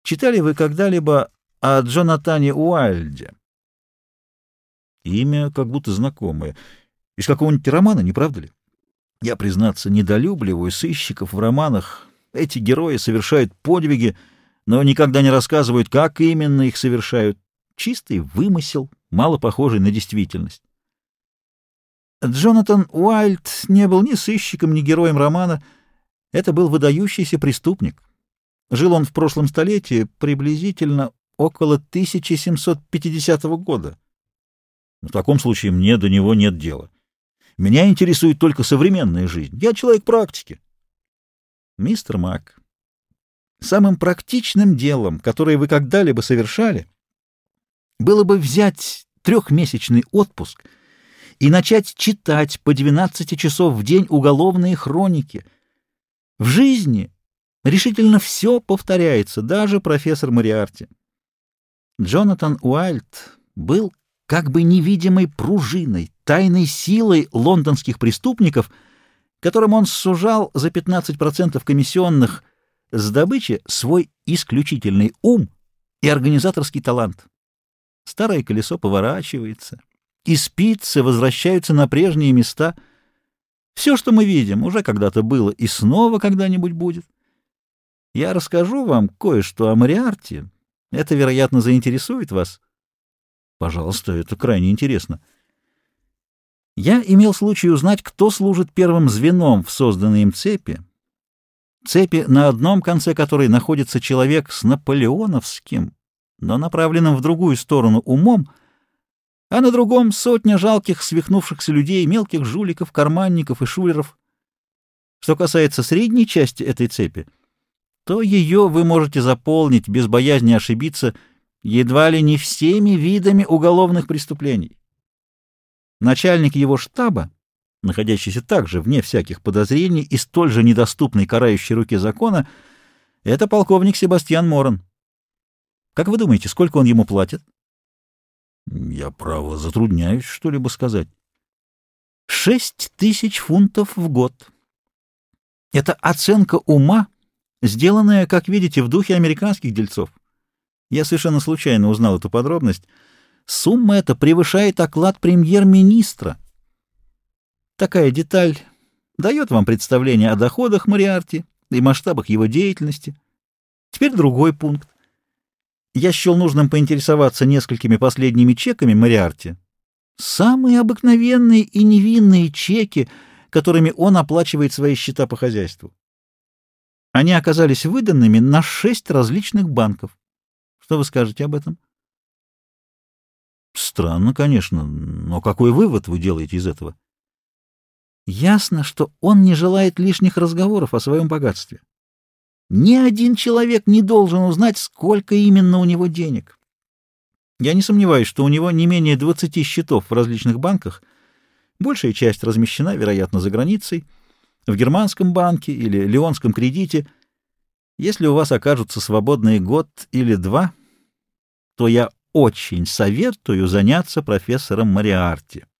Читали вы когда-либо о Джонатане Уайльде? Имя как будто знакомое. Из какого-нибудь романа, не правда ли? Я, признаться, недолюбливаю сыщиков в романах. Эти герои совершают подвиги, но никогда не рассказывают, как именно их совершают. Чистый вымысел, мало похожий на действительность. Джонатан Уайльд не был ни сыщиком, ни героем романа. Это был выдающийся преступник. Жил он в прошлом столетии, приблизительно около 1750 года. В таком случае мне до него нет дела. Меня интересует только современная жизнь. Я человек практики. Мистер Мак, самым практичным делом, которое вы когда-либо совершали, было бы взять трехмесячный отпуск и начать читать по 12 часов в день уголовные хроники. В жизни решительно все повторяется, даже профессор Мориарти. Джонатан Уайльд был как бы невидимой пружиной, тайной силой лондонских преступников, которым он сужал за 15% комиссионных с добычи свой исключительный ум и организаторский талант. Старое колесо поворачивается, и спицы возвращаются на прежние места. Все, что мы видим, уже когда-то было и снова когда-нибудь будет. Я расскажу вам кое-что о Мориарти. Это, вероятно, заинтересует вас. Пожалуйста, это крайне интересно. Я имел случай узнать, кто служит первым звеном в созданной им цепи, на одном конце которой находится человек с наполеоновским, но направленным в другую сторону умом, а на другом сотня жалких свихнувшихся людей, мелких жуликов, карманников и шулеров. Что касается средней части этой цепи, то ее вы можете заполнить без боязни ошибиться едва ли не всеми видами уголовных преступлений. Начальник его штаба, находящийся также вне всяких подозрений и столь же недоступный карающей руке закона, это полковник Себастьян Моран. Как вы думаете, сколько он ему платит? Я, право, затрудняюсь что-либо сказать. 6000 фунтов в год. Это оценка ума, сделанная, как видите, в духе американских дельцов. Я совершенно случайно узнал эту подробность. Сумма эта превышает оклад премьер-министра. Такая деталь дает вам представление о доходах Мориарти и масштабах его деятельности. Теперь другой пункт. Я счел нужным поинтересоваться несколькими последними чеками Мориарти. Самые обыкновенные и невинные чеки, которыми он оплачивает свои счета по хозяйству. Они оказались выданными на 6 различных банков. Что вы скажете об этом? Странно, конечно, но какой вывод вы делаете из этого? Ясно, что он не желает лишних разговоров о своем богатстве. Ни один человек не должен узнать, сколько именно у него денег. Я не сомневаюсь, что у него не менее 20 счетов в различных банках. Большая часть размещена, вероятно, за границей, в германском банке или лионском кредите. Если у вас окажутся свободные год или два, то я очень советую заняться профессором Мориарти.